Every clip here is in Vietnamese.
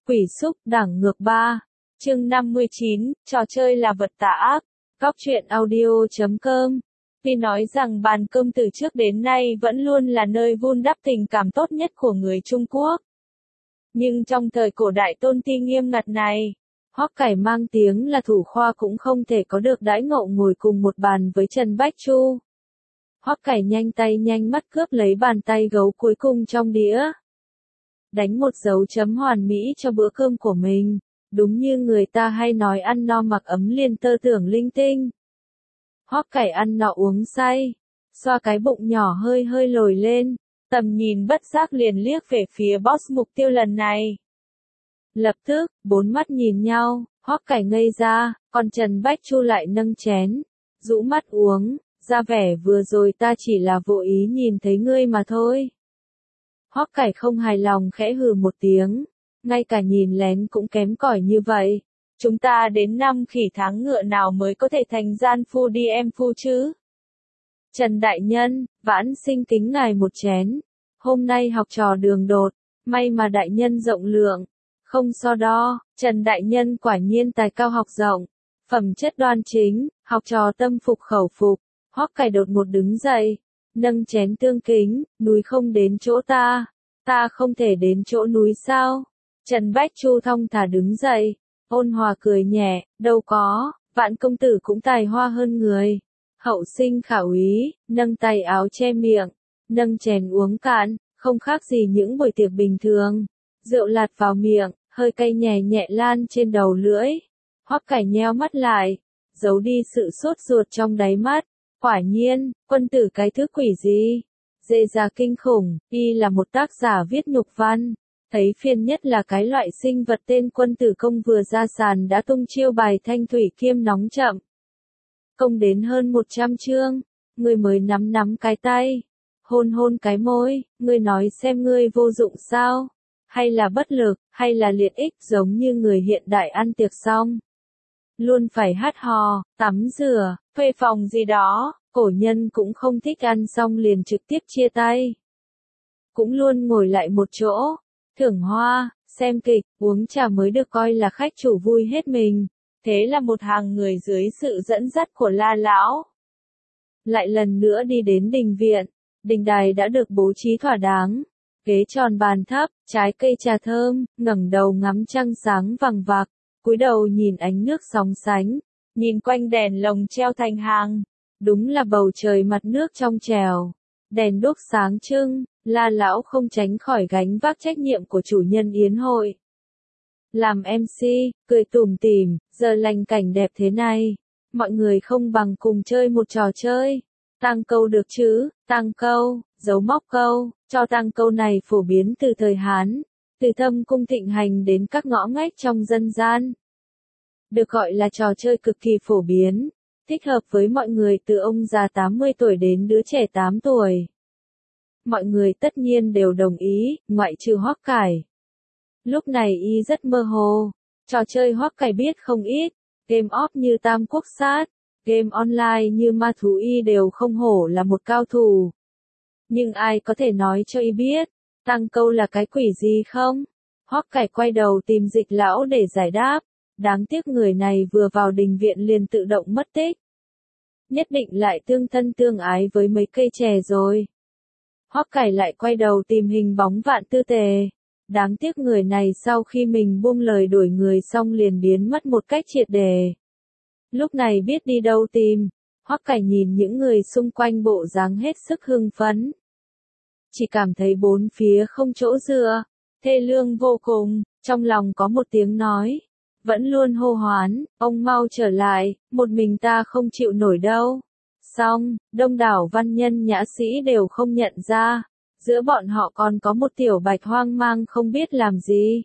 Quỷ xúc, đẳng ngược 3. Chương 59, trò chơi là vật tà ác. Góc truyện audio.com. Tuy nói rằng bàn cơm từ trước đến nay vẫn luôn là nơi vun đắp tình cảm tốt nhất của người Trung Quốc. Nhưng trong thời cổ đại tôn ti nghiêm ngặt này, Hoắc Cải mang tiếng là thủ khoa cũng không thể có được đãi ngộ ngồi cùng một bàn với Trần Bách Chu. Hoắc Cải nhanh tay nhanh mắt cướp lấy bàn tay gấu cuối cùng trong đĩa. Đánh một dấu chấm hoàn mỹ cho bữa cơm của mình, đúng như người ta hay nói ăn no mặc ấm liền tơ tưởng linh tinh. Hoắc Cải ăn no uống say, xoa cái bụng nhỏ hơi hơi lồi lên, tầm nhìn bất giác liền liếc về phía boss mục tiêu lần này. Lập tức, bốn mắt nhìn nhau, Hoắc Cải ngây ra, còn Trần Bách Chu lại nâng chén, rũ mắt uống, ra vẻ vừa rồi ta chỉ là vô ý nhìn thấy ngươi mà thôi. Hoắc Cải không hài lòng khẽ hừ một tiếng, ngay cả nhìn lén cũng kém cỏi như vậy. Chúng ta đến năm khỉ tháng ngựa nào mới có thể thành gian phu đi em phu chứ? Trần Đại Nhân, vãn sinh kính ngài một chén. Hôm nay học trò đường đột, may mà Đại Nhân rộng lượng, không so đo. Trần Đại Nhân quả nhiên tài cao học rộng, phẩm chất đoan chính, học trò tâm phục khẩu phục. Hoắc Cải đột một đứng dậy, nâng chén tương kính, núi không đến chỗ ta không thể đến chỗ núi sao? Trần Bách Chu thong thả đứng dậy, ôn hòa cười nhẹ, đâu có, Vạn công tử cũng tài hoa hơn người. Hậu sinh khả úy, nâng tay áo che miệng, nâng chén uống cạn, không khác gì những buổi tiệc bình thường. Rượu lạt vào miệng, hơi cay nhẹ nhẹ lan trên đầu lưỡi. Hoắc Cải nheo mắt lại, giấu đi sự sốt ruột trong đáy mắt. Quả nhiên, quân tử cái thứ quỷ gì? Dê già kinh khủng, y là một tác giả viết nhục văn. Thấy phiền nhất là cái loại sinh vật tên quân tử công vừa ra sàn đã tung chiêu bài thanh thủy kiêm nóng chậm. Công đến hơn 100 chương, ngươi mới nắm cái tay, hôn hôn cái môi, ngươi nói xem ngươi vô dụng sao? Hay là bất lực, hay là liệt ích giống như người hiện đại ăn tiệc xong? Luôn phải hát hò, tắm rửa, thuê phòng gì đó, cổ nhân cũng không thích ăn xong liền trực tiếp chia tay. Cũng luôn ngồi lại một chỗ, thưởng hoa, xem kịch, uống trà mới được coi là khách chủ vui hết mình. Thế là một hàng người dưới sự dẫn dắt của La Lão lại lần nữa đi đến đình viện. Đình đài đã được bố trí thỏa đáng, ghế tròn bàn thấp, trái cây trà thơm, ngẩng đầu ngắm trăng sáng vằng vặc, cúi đầu nhìn ánh nước sóng sánh, nhìn quanh đèn lồng treo thành hàng, đúng là bầu trời mặt nước trong trèo, đèn đuốc sáng trưng. La Lão không tránh khỏi gánh vác trách nhiệm của chủ nhân yến hội. Làm MC, cười tủm tỉm, giờ lành cảnh đẹp thế này, mọi người không bằng cùng chơi một trò chơi. Tang câu được chứ? Tang câu, dấu móc câu, cho tang câu này phổ biến từ thời Hán, từ Thâm Cung thịnh hành đến các ngõ ngách trong dân gian. Được gọi là trò chơi cực kỳ phổ biến, thích hợp với mọi người từ ông già 80 tuổi đến đứa trẻ 8 tuổi. Mọi người tất nhiên đều đồng ý, ngoại trừ Hoắc Cải. Lúc này y rất mơ hồ, trò chơi Hoắc Cải biết không ít, game off như Tam Quốc Sát, game online như Ma Thú y đều không hổ là một cao thủ. Nhưng ai có thể nói cho y biết, Tang câu là cái quỷ gì không? Hoắc Cải quay đầu tìm Dịch Lão để giải đáp, đáng tiếc người này vừa vào đình viện liền tự động mất tích. Nhất định lại tương thân tương ái với mấy cây chè rồi. Hoắc Cải lại quay đầu tìm hình bóng Vạn Tư Tề. Đáng tiếc người này sau khi mình buông lời đuổi người xong liền biến mất một cách triệt để. Lúc này biết đi đâu tìm, Hoắc Cải nhìn những người xung quanh bộ dáng hết sức hưng phấn. Chỉ cảm thấy bốn phía không chỗ dựa, thê lương vô cùng, trong lòng có một tiếng nói, vẫn luôn hô hoán, ông mau trở lại, một mình ta không chịu nổi đâu. Xong, đông đảo văn nhân nhã sĩ đều không nhận ra, giữa bọn họ còn có một tiểu bạch hoang mang không biết làm gì.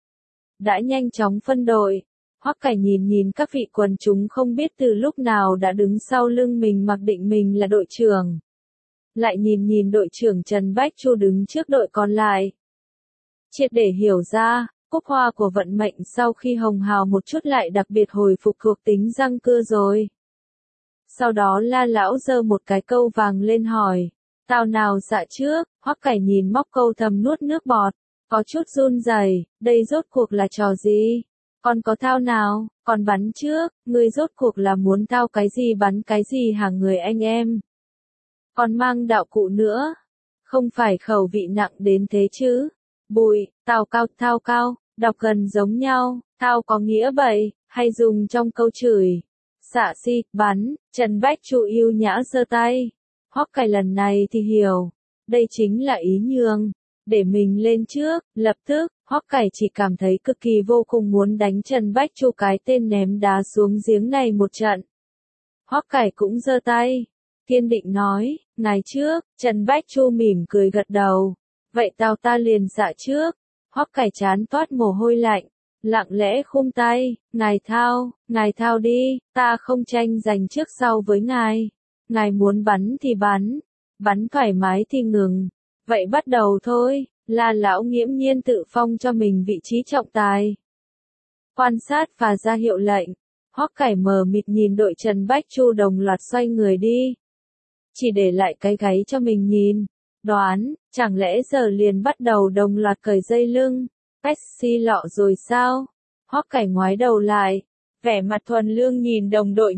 Đã nhanh chóng phân đội, Hoắc Cải nhìn các vị quần chúng không biết từ lúc nào đã đứng sau lưng mình mặc định mình là đội trưởng. Lại nhìn đội trưởng Trần Bách Chu đứng trước đội còn lại. Triệt để hiểu ra, cúc hoa của vận mệnh sau khi hồng hào một chút lại đặc biệt hồi phục thuộc tính răng cưa rồi. Sau đó La Lão giơ một cái câu vàng lên hỏi, tao nào dạ trước? Hoắc Cải nhìn móc câu thầm nuốt nước bọt, có chút run rẩy, đây rốt cuộc là trò gì? Còn có thao nào, còn bắn trước, ngươi rốt cuộc là muốn thao cái gì bắn cái gì hả người anh em? Còn mang đạo cụ nữa, không phải khẩu vị nặng đến thế chứ? Bụi, tào cao, thao cao, đọc gần giống nhau, thao có nghĩa bậy, hay dùng trong câu chửi. Xạ si, bắn, Trần Bách Chu yêu nhã giơ tay. Hoắc Cải lần này thì hiểu, đây chính là ý nhường, để mình lên trước, lập tức, Hoắc Cải chỉ cảm thấy cực kỳ vô cùng muốn đánh Trần Bách Chu cái tên ném đá xuống giếng này một trận. Hoắc Cải cũng giơ tay, kiên định nói, ngài trước, Trần Bách Chu mỉm cười gật đầu, vậy ta liền xạ trước. Hoắc Cải chán toát mồ hôi lạnh, lặng lẽ khum tay, ngài thao đi, ta không tranh giành trước sau với ngài muốn bắn thì bắn thoải mái thì ngừng, vậy bắt đầu thôi, là lão nghiễm nhiên tự phong cho mình vị trí trọng tài. Quan sát và ra hiệu lệnh, Hoắc Cải mờ mịt nhìn đội Trần Bách Chu đồng loạt xoay người đi. Chỉ để lại cái gáy cho mình nhìn, đoán, chẳng lẽ giờ liền bắt đầu đồng loạt cởi dây lưng, Pepsi lọ rồi sao? Hoắc Cải ngoái đầu lại, vẻ mặt thuần lương nhìn đồng đội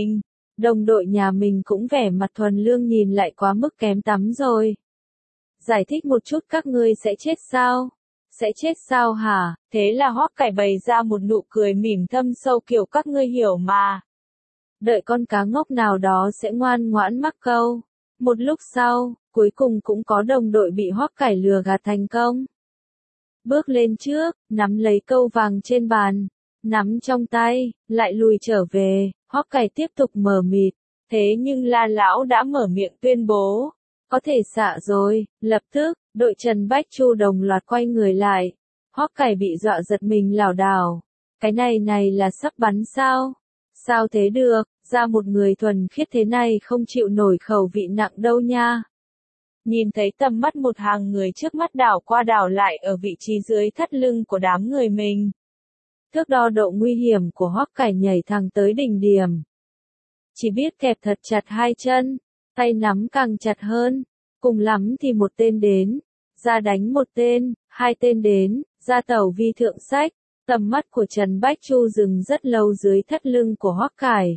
nhà mình cũng vẻ mặt thuần lương nhìn lại quá mức kém tắm rồi. Giải thích một chút các ngươi sẽ chết sao? Sẽ chết sao hả? Thế là Hoắc Cải bày ra một nụ cười mỉm thâm sâu kiểu các ngươi hiểu mà. Đợi con cá ngốc nào đó sẽ ngoan ngoãn mắc câu. Một lúc sau, cuối cùng cũng có đồng đội bị Hoắc Cải lừa gạt thành công. Bước lên trước, nắm lấy câu vàng trên bàn, nắm trong tay, lại lùi trở về, Hoắc Cải tiếp tục mờ mịt. Thế nhưng La Lão đã mở miệng tuyên bố, có thể xạ rồi, lập tức, đội Trần Bách Chu đồng loạt quay người lại. Hoắc Cải bị dọa giật mình lảo đảo. Cái này là sắp bắn sao? Sao thế được, ra một người thuần khiết thế này không chịu nổi khẩu vị nặng đâu nha. Nhìn thấy tầm mắt một hàng người trước mắt đảo qua đảo lại ở vị trí dưới thắt lưng của đám người mình. Thước đo độ nguy hiểm của Hoắc Cải nhảy thẳng tới đỉnh điểm. Chỉ biết kẹp thật chặt hai chân, tay nắm càng chặt hơn, cùng lắm thì một tên đến, ra đánh một tên, hai tên đến, ra tẩu vi thượng sách. Tầm mắt của Trần Bách Chu dừng rất lâu dưới thắt lưng của Hoắc Cải.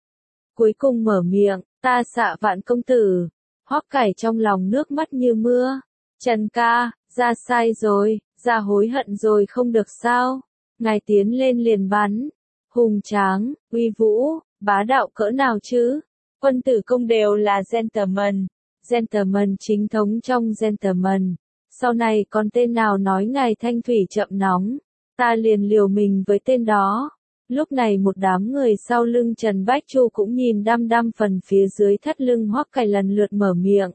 Cuối cùng mở miệng, ta xạ Vạn công tử. Hoắc Cải trong lòng nước mắt như mưa. Trần ca, ra sai rồi, ra hối hận rồi không được sao. Ngài tiến lên liền bắn. Hùng tráng, uy vũ, bá đạo cỡ nào chứ? Quân tử công đều là gentleman. Gentleman chính thống trong gentleman. Sau này còn tên nào nói ngài thanh thủy chậm nóng, ta liền liều mình với tên đó. Lúc này một đám người sau lưng Trần Bách Chu cũng nhìn đăm đăm phần phía dưới thắt lưng Hoắc Cải lần lượt mở miệng.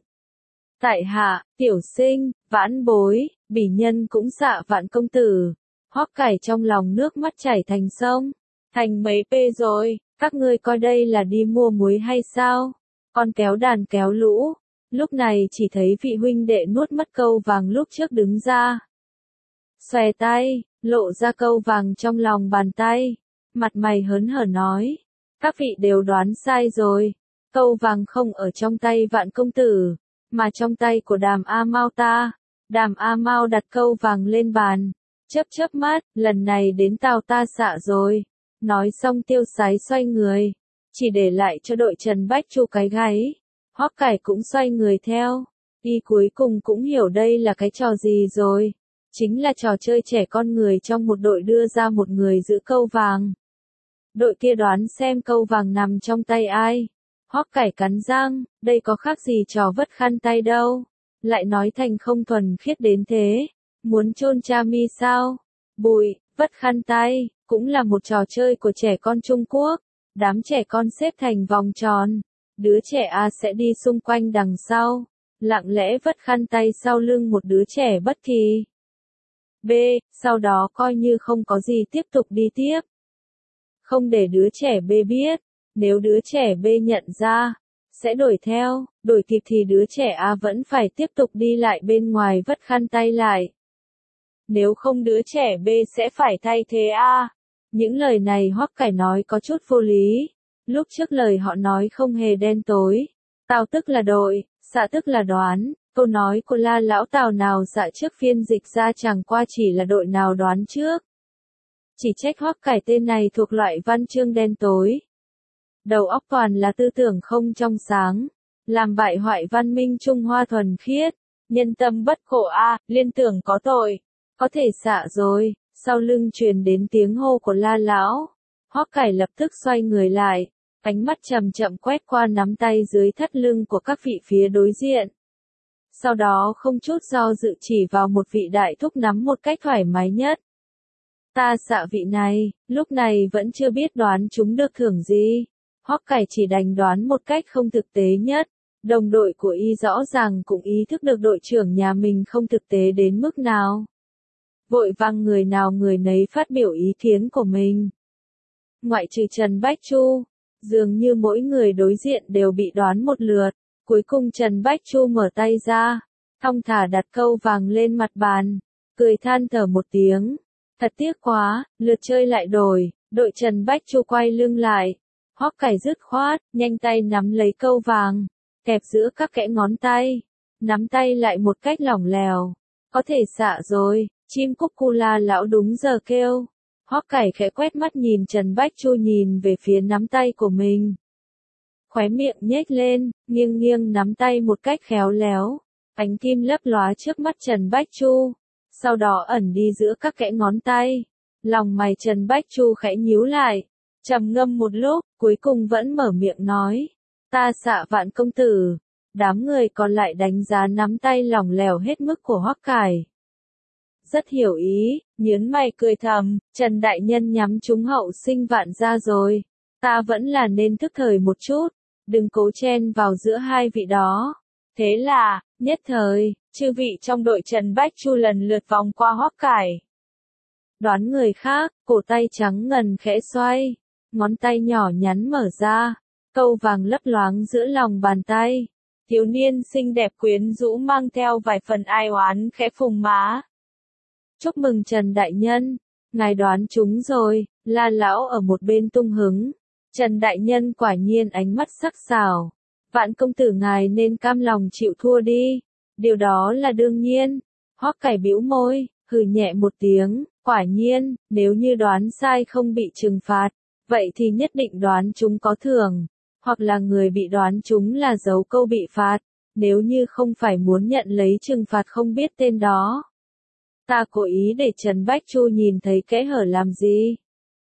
Tại hạ, tiểu sinh, vãn bối, bỉ nhân cũng xạ Vạn công tử. Hoắc Cải trong lòng nước mắt chảy thành sông. Thành mấy pê rồi, các ngươi coi đây là đi mua muối hay sao? Con kéo đàn kéo lũ. Lúc này chỉ thấy vị huynh đệ nuốt mất câu vàng lúc trước đứng ra. Xòe tay, lộ ra câu vàng trong lòng bàn tay. Mặt mày hớn hở nói. Các vị đều đoán sai rồi. Câu vàng không ở trong tay Vạn công tử, mà trong tay của Đàm A Mao ta. Đàm A Mao đặt câu vàng lên bàn. Chớp mắt, lần này đến tao ta xạ rồi. Nói xong tiêu sái xoay người. Chỉ để lại cho đội Trần Bách Chu cái gáy. Hoắc Cải cũng xoay người theo. Y cuối cùng cũng hiểu đây là cái trò gì rồi. Chính là trò chơi trẻ con người trong một đội đưa ra một người giữ câu vàng. Đội kia đoán xem câu vàng nằm trong tay ai. Hoắc Cải cắn răng, đây có khác gì trò vất khăn tay đâu. Lại nói thành không thuần khiết đến thế. Muốn chôn cha mi sao? Bụi, vất khăn tay, cũng là một trò chơi của trẻ con Trung Quốc. Đám trẻ con xếp thành vòng tròn. Đứa trẻ A sẽ đi xung quanh đằng sau. Lặng lẽ vất khăn tay sau lưng một đứa trẻ bất kỳ. B, sau đó coi như không có gì tiếp tục đi tiếp. Không để đứa trẻ B biết. Nếu đứa trẻ B nhận ra, sẽ đổi theo, đổi kịp thì đứa trẻ A vẫn phải tiếp tục đi lại bên ngoài vất khăn tay lại. Nếu không đứa trẻ B sẽ phải thay thế A. Những lời này Hoắc Cải nói có chút vô lý. Lúc trước lời họ nói không hề đen tối. Tao tức là đội, xạ tức là đoán, Câu nói của La lão Tào nào dạ trước phiên dịch ra chẳng qua chỉ là đội nào đoán trước. Chỉ trách Hoắc Cải tên này thuộc loại văn chương đen tối. Đầu óc toàn là tư tưởng không trong sáng, làm bại hoại văn minh Trung Hoa thuần khiết, nhân tâm bất khổ a, liên tưởng có tội, có thể xạ rồi. Sau lưng truyền đến tiếng hô của La lão, Hoắc Cải lập tức xoay người lại, ánh mắt chậm chậm quét qua nắm tay dưới thắt lưng của các vị phía đối diện. Sau đó không chút do dự chỉ vào một vị đại thúc nắm một cách thoải mái nhất. Ta xạ vị này, lúc này vẫn chưa biết đoán chúng được thưởng gì. Hoắc Cải chỉ đành đoán một cách không thực tế nhất. Đồng đội của y rõ ràng cũng ý thức được đội trưởng nhà mình không thực tế đến mức nào. Vội vàng người nào người nấy phát biểu ý kiến của mình. Ngoại trừ Trần Bách Chu, dường như mỗi người đối diện đều bị đoán một lượt. Cuối cùng Trần Bách Chu mở tay ra, thong thả đặt câu vàng lên mặt bàn, cười than thở một tiếng. Thật tiếc quá, lượt chơi lại đổi, đội Trần Bách Chu quay lưng lại. Hoắc Cải dứt khoát, nhanh tay nắm lấy câu vàng, kẹp giữa các kẽ ngón tay, nắm tay lại một cách lỏng lẻo. Có thể xạ rồi, chim cúc cu La lão đúng giờ kêu. Hoắc Cải khẽ quét mắt nhìn Trần Bách Chu nhìn về phía nắm tay của mình. Khóe miệng nhếch lên, nghiêng nghiêng nắm tay một cách khéo léo. Ánh kim lấp lóa trước mắt Trần Bách Chu, sau đó ẩn đi giữa các kẽ ngón tay. Lòng mày Trần Bách Chu khẽ nhíu lại, trầm ngâm một lúc, cuối cùng vẫn mở miệng nói. Ta xạ Vạn công tử. Đám người còn lại đánh giá nắm tay lỏng lẻo hết mức của Hoắc Cải. Rất hiểu ý, nhớn mày cười thầm, Trần đại nhân nhắm trúng hậu sinh Vạn gia rồi. Ta vẫn là nên thức thời một chút, đừng cố chen vào giữa hai vị đó. Thế là, nhất thời, chư vị trong đội Trần Bách Chu lần lượt vòng qua Hoắc Cải. Đoán người khác, cổ tay trắng ngần khẽ xoay, ngón tay nhỏ nhắn mở ra, câu vàng lấp loáng giữa lòng bàn tay. Thiếu niên xinh đẹp quyến rũ mang theo vài phần ai oán khẽ phùng má. Chúc mừng Trần đại nhân, ngài đoán chúng rồi. La lão ở một bên tung hứng. Trần đại nhân quả nhiên ánh mắt sắc sảo. Vạn công tử ngài nên cam lòng chịu thua đi. Điều đó là đương nhiên. Hoắc Cải bĩu môi, hừ nhẹ một tiếng. Quả nhiên, nếu như đoán sai không bị trừng phạt, vậy thì nhất định đoán chúng có thưởng. Hoặc là người bị đoán chúng là giấu câu bị phạt. Nếu như không phải muốn nhận lấy trừng phạt không biết tên đó. Ta cố ý để Trần Bách Chu nhìn thấy kẽ hở làm gì?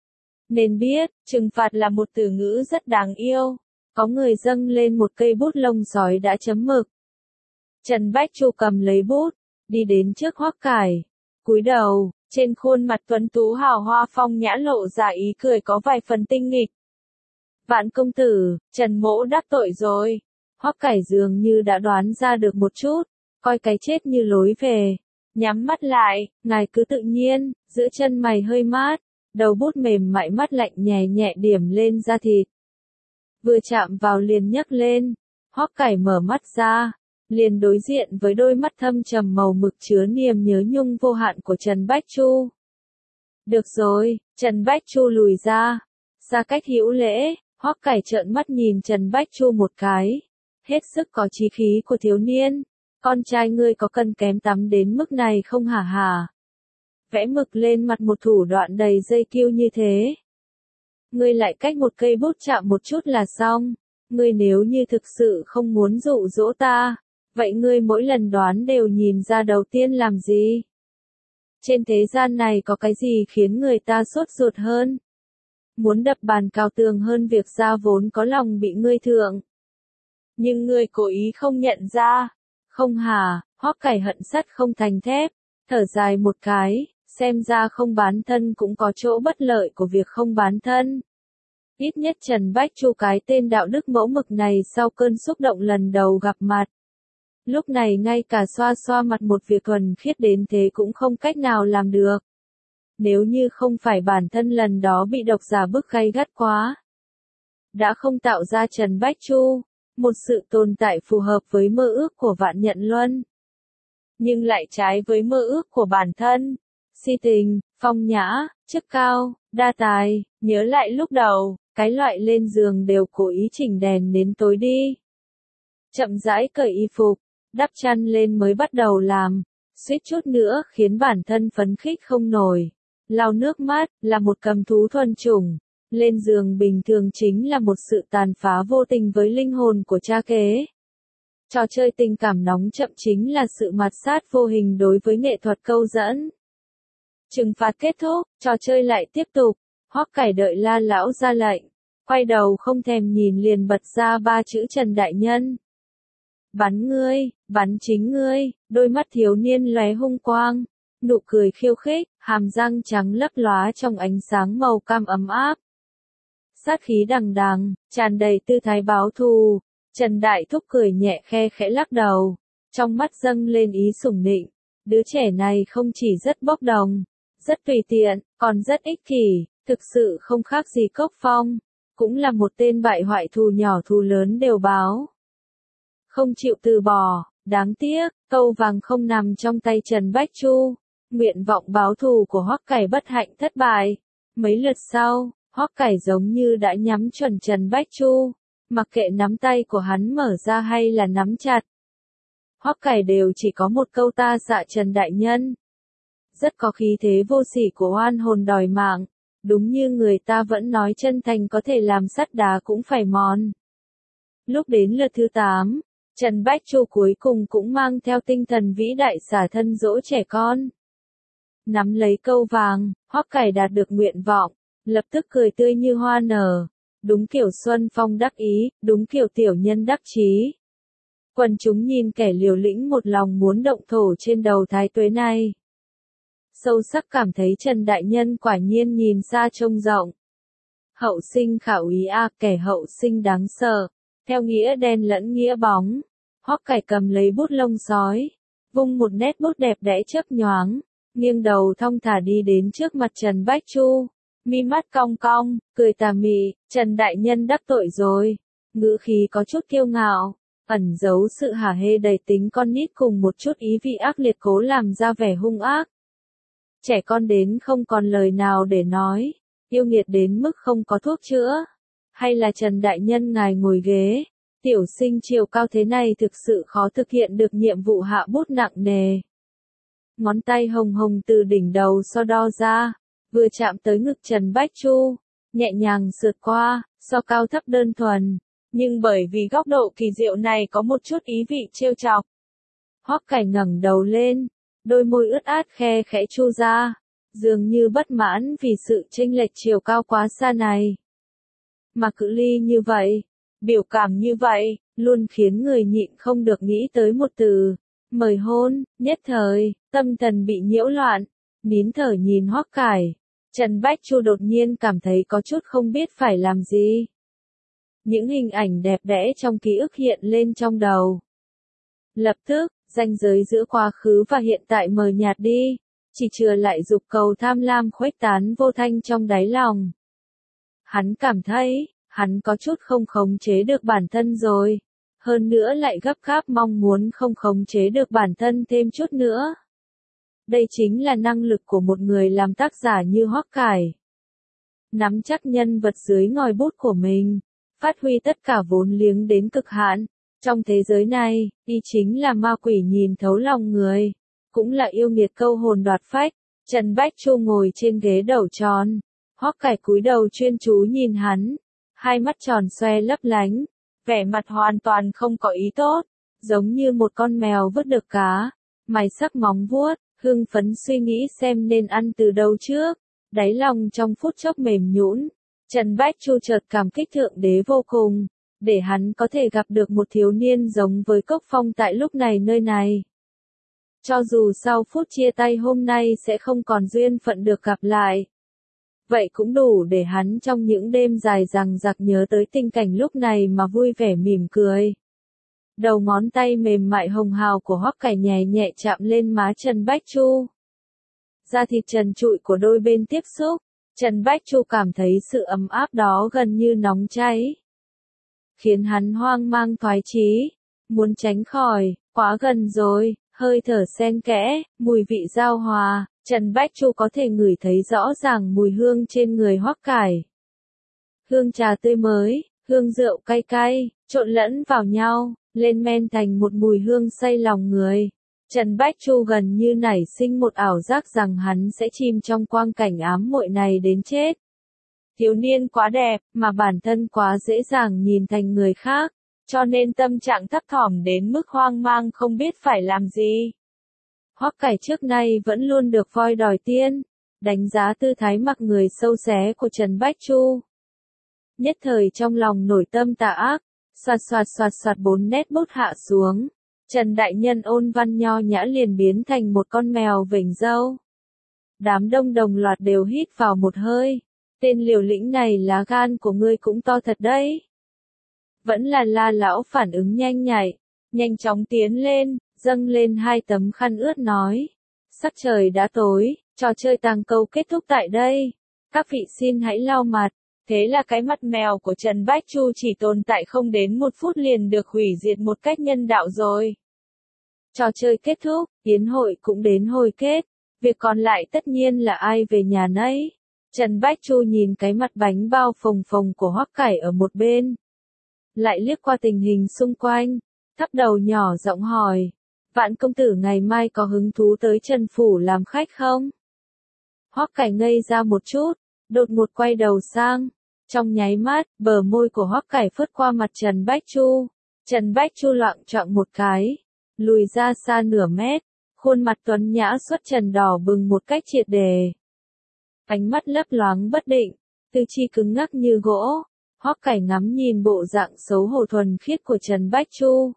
Nên biết, trừng phạt là một từ ngữ rất đáng yêu. Có người dâng lên một cây bút lông sói đã chấm mực. Trần Bách Chu cầm lấy bút, đi đến trước Hoắc Cải. Cúi đầu, trên khuôn mặt tuấn tú hào hoa phong nhã lộ ra ý cười có vài phần tinh nghịch. Vạn công tử, Trần mỗ đắc tội rồi. Hoắc Cải dường như đã đoán ra được một chút, coi cái chết như lối về. Nhắm mắt lại, ngài cứ tự nhiên, giữa chân mày hơi mát, đầu bút mềm mại mắt lạnh nhẹ nhẹ điểm lên da thịt. Vừa chạm vào liền nhấc lên, Hoắc Cải mở mắt ra, liền đối diện với đôi mắt thâm trầm màu mực chứa niềm nhớ nhung vô hạn của Trần Bách Chu. Được rồi, Trần Bách Chu lùi ra, xa cách hữu lễ, Hoắc Cải trợn mắt nhìn Trần Bách Chu một cái, hết sức có chí khí của thiếu niên. Con trai ngươi có cần kém tắm đến mức này không hả hả? Vẽ mực lên mặt một thủ đoạn đầy dây kiêu như thế. Ngươi lại cách một cây bút chạm một chút là xong. Ngươi nếu như thực sự không muốn dụ dỗ ta, vậy ngươi mỗi lần đoán đều nhìn ra đầu tiên làm gì? Trên thế gian này có cái gì khiến người ta sốt ruột hơn? Muốn đập bàn cào tường hơn việc ra vốn có lòng bị ngươi thượng. Nhưng ngươi cố ý không nhận ra. Không hả, Hoắc Cải hận sắt không thành thép, thở dài một cái, xem ra không bán thân cũng có chỗ bất lợi của việc không bán thân. Ít nhất Trần Bách Chu cái tên đạo đức mẫu mực này sau cơn xúc động lần đầu gặp mặt. Lúc này ngay cả xoa xoa mặt một việc thuần khiết đến thế cũng không cách nào làm được. Nếu như không phải bản thân lần đó bị độc giả bức gay gắt quá. Đã không tạo ra Trần Bách Chu. Một sự tồn tại phù hợp với mơ ước của Vạn Nhận Luân. Nhưng lại trái với mơ ước của bản thân. Si tình, phong nhã, chức cao, đa tài, nhớ lại lúc đầu, cái loại lên giường đều cố ý chỉnh đèn đến tối đi. Chậm rãi cởi y phục, đắp chăn lên mới bắt đầu làm, suýt chút nữa khiến bản thân phấn khích không nổi. Lau nước mắt, là một cầm thú thuần chủng. Lên giường bình thường chính là một sự tàn phá vô tình với linh hồn của cha kế. Trò chơi tình cảm nóng chậm chính là sự mạt sát vô hình đối với nghệ thuật câu dẫn. Trừng phạt kết thúc, trò chơi lại tiếp tục. Hoắc Cải đợi La lão ra lệnh, quay đầu không thèm nhìn liền bật ra 3 chữ Trần đại nhân. Bắn ngươi, bắn chính ngươi, đôi mắt thiếu niên lóe hung quang, nụ cười khiêu khích, hàm răng trắng lấp lóa trong ánh sáng màu cam ấm áp. Sát khí đằng đằng, tràn đầy tư thái báo thù. Trần Đại Thúc cười nhẹ khe khẽ lắc đầu, trong mắt dâng lên ý sủng nịnh. Đứa trẻ này không chỉ rất bốc đồng, rất tùy tiện, còn rất ích kỷ, thực sự không khác gì Cốc Phong, cũng là một tên bại hoại thù nhỏ thù lớn đều báo. Không chịu từ bỏ, đáng tiếc, câu vàng không nằm trong tay Trần Bách Chu, nguyện vọng báo thù của Hoắc Cải bất hạnh thất bại. Mấy lượt sau, Hoắc Cải giống như đã nhắm chuẩn Trần Bách Chu, mặc kệ nắm tay của hắn mở ra hay là nắm chặt. Hoắc Cải đều chỉ có một câu ta dạ Trần đại nhân. Rất có khí thế vô sỉ của oan hồn đòi mạng, đúng như người ta vẫn nói chân thành có thể làm sắt đá cũng phải mòn. Lúc đến lượt thứ 8, Trần Bách Chu cuối cùng cũng mang theo tinh thần vĩ đại xả thân dỗ trẻ con. Nắm lấy câu vàng, Hoắc Cải đạt được nguyện vọng, lập tức cười tươi như hoa nở. Đúng kiểu Xuân Phong đắc ý, đúng kiểu tiểu nhân đắc chí. Quần chúng nhìn kẻ liều lĩnh một lòng muốn động thổ trên đầu Thái Tuế này. Sâu sắc cảm thấy Trần đại nhân quả nhiên nhìn xa trông rộng. Hậu sinh khảo ý kẻ hậu sinh đáng sợ, theo nghĩa đen lẫn nghĩa bóng. Hoắc Cải cầm lấy bút lông sói, vung một nét bút đẹp đẽ chớp nhoáng, nghiêng đầu thong thả đi đến trước mặt Trần Bách Chu. Mi mắt cong cong, cười tà mị, Trần đại nhân đắc tội rồi. Ngữ khí có chút kiêu ngạo, ẩn giấu sự hả hê đầy tính con nít cùng một chút ý vị ác liệt cố làm ra vẻ hung ác. Trẻ con đến không còn lời nào để nói, yêu nghiệt đến mức không có thuốc chữa. Hay là Trần đại nhân ngài ngồi ghế, tiểu sinh chiều cao thế này thực sự khó thực hiện được nhiệm vụ hạ bút nặng nề. Ngón tay hồng hồng từ đỉnh đầu so đo ra, vừa chạm tới ngực Trần Bách Chu, nhẹ nhàng sượt qua, so cao thấp đơn thuần, nhưng bởi vì góc độ kỳ diệu này có một chút ý vị trêu chọc. Hoắc Cải ngẩng đầu lên, đôi môi ướt át khe khẽ chu ra, dường như bất mãn vì sự chênh lệch chiều cao quá xa này. Mà cự ly như vậy, biểu cảm như vậy, luôn khiến người nhịn không được nghĩ tới một từ, mời hôn. Nhất thời, tâm thần bị nhiễu loạn, nín thở nhìn Hoắc Cải. Trần Bách Chu đột nhiên cảm thấy có chút không biết phải làm gì. Những hình ảnh đẹp đẽ trong ký ức hiện lên trong đầu. Lập tức, ranh giới giữa quá khứ và hiện tại mờ nhạt đi, chỉ chừa lại dục cầu tham lam khuếch tán vô thanh trong đáy lòng. Hắn cảm thấy, hắn có chút không khống chế được bản thân rồi, hơn nữa lại gấp gáp mong muốn không khống chế được bản thân thêm chút nữa. Đây chính là năng lực của một người làm tác giả như Hoắc Cải. Nắm chắc nhân vật dưới ngòi bút của mình, phát huy tất cả vốn liếng đến cực hạn. Trong thế giới này, y chính là ma quỷ nhìn thấu lòng người, cũng là yêu nghiệt câu hồn đoạt phách. Trần Bách Chu ngồi trên ghế đầu tròn, Hoắc Cải cúi đầu chuyên chú nhìn hắn, hai mắt tròn xoe lấp lánh, vẻ mặt hoàn toàn không có ý tốt, giống như một con mèo vứt được cá, mày sắc móng vuốt, hưng phấn suy nghĩ xem nên ăn từ đâu trước, đáy lòng trong phút chốc mềm nhũn. Trần Bách Chu chợt cảm kích Thượng Đế vô cùng, để hắn có thể gặp được một thiếu niên giống với Cốc Phong tại lúc này nơi này. Cho dù sau phút chia tay hôm nay sẽ không còn duyên phận được gặp lại, vậy cũng đủ để hắn trong những đêm dài dằng dặc nhớ tới tình cảnh lúc này mà vui vẻ mỉm cười. Đầu ngón tay mềm mại hồng hào của Hoắc Cải nhẹ nhẹ chạm lên má Trần Bách Chu. Da thịt trần trụi của đôi bên tiếp xúc, Trần Bách Chu cảm thấy sự ấm áp đó gần như nóng cháy, khiến hắn hoang mang thoái chí, muốn tránh khỏi, quá gần rồi, hơi thở xen kẽ, mùi vị giao hòa, Trần Bách Chu có thể ngửi thấy rõ ràng mùi hương trên người Hoắc Cải. Hương trà tươi mới, hương rượu cay cay, trộn lẫn vào nhau, lên men thành một mùi hương say lòng người. Trần Bách Chu gần như nảy sinh một ảo giác rằng hắn sẽ chìm trong quang cảnh ám muội này đến chết. Thiếu niên quá đẹp, mà bản thân quá dễ dàng nhìn thành người khác, cho nên tâm trạng thấp thỏm đến mức hoang mang không biết phải làm gì. Hoắc Cải trước nay vẫn luôn được voi đòi tiên, đánh giá tư thái mặc người sâu xé của Trần Bách Chu. Nhất thời trong lòng nổi tâm tà ác, xoạt 4 nét bút hạ xuống. Trần đại nhân ôn văn nho nhã liền biến thành một con mèo vểnh râu. Đám đông đồng loạt đều hít vào một hơi. Tên liều lĩnh này lá gan của ngươi cũng to thật đấy. Vẫn là La lão phản ứng nhanh nhạy, nhanh chóng tiến lên, dâng lên 2 tấm khăn ướt nói. Sắc trời đã tối, trò chơi tàng câu kết thúc tại đây. Các vị xin hãy lau mặt. Thế là cái mặt mèo của Trần Bách Chu chỉ tồn tại không đến 1 phút liền được hủy diệt một cách nhân đạo rồi. Trò chơi kết thúc, yến hội cũng đến hồi kết. Việc còn lại tất nhiên là ai về nhà nấy. Trần Bách Chu nhìn cái mặt bánh bao phồng phồng của Hoắc Cải ở một bên. Lại liếc qua tình hình xung quanh, thấp đầu nhỏ giọng hỏi. Vạn công tử ngày mai có hứng thú tới Trần Phủ làm khách không? Hoắc Cải ngây ra một chút, đột ngột quay đầu sang. Trong nháy mắt, bờ môi của Hoắc Cải phớt qua mặt Trần Bách Chu. Trần Bách Chu loạng choạng một cái, lùi ra xa nửa mét, khuôn mặt tuấn nhã xuất trần đỏ bừng một cách triệt để. Ánh mắt lấp loáng bất định, tư chi cứng ngắc như gỗ. Hoắc Cải ngắm nhìn bộ dạng xấu hổ thuần khiết của Trần Bách Chu.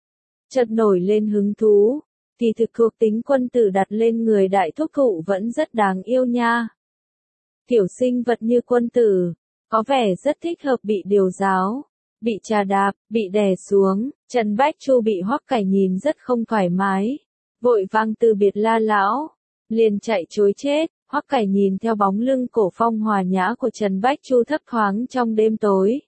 Chợt nổi lên hứng thú, thì thực thuộc tính quân tử đặt lên người đại thúc thụ vẫn rất đáng yêu nha. Tiểu sinh vật như quân tử, có vẻ rất thích hợp bị điều giáo, bị trà đạp, bị đè xuống. Trần Bách Chu bị Hoắc Cải nhìn rất không thoải mái, vội vang từ biệt La lão, liền chạy trối chết. Hoắc Cải nhìn theo bóng lưng cổ phong hòa nhã của Trần Bách Chu thấp thoáng trong đêm tối.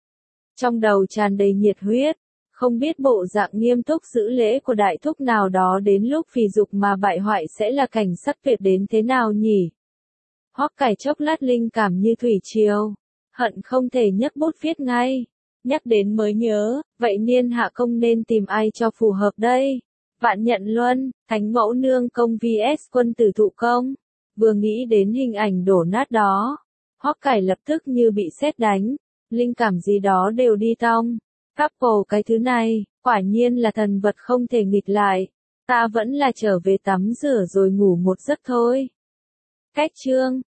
Trong đầu tràn đầy nhiệt huyết, không biết bộ dạng nghiêm túc giữ lễ của đại thúc nào đó đến lúc phì dục mà bại hoại sẽ là cảnh sắc tuyệt đến thế nào nhỉ? Hoắc Cải chốc lát linh cảm như thủy triều, hận không thể nhấc bút viết ngay. Nhắc đến mới nhớ, vậy niên hạ công nên tìm ai cho phù hợp đây? Vạn Nhận Luân, Thánh Mẫu Nương công vs quân tử thụ công. Vừa nghĩ đến hình ảnh đổ nát đó, Hoắc Cải lập tức như bị sét đánh, linh cảm gì đó đều đi tong. Couple cái thứ này, quả nhiên là thần vật không thể nghịch lại. Ta vẫn là trở về tắm rửa rồi ngủ một giấc thôi. Cách chương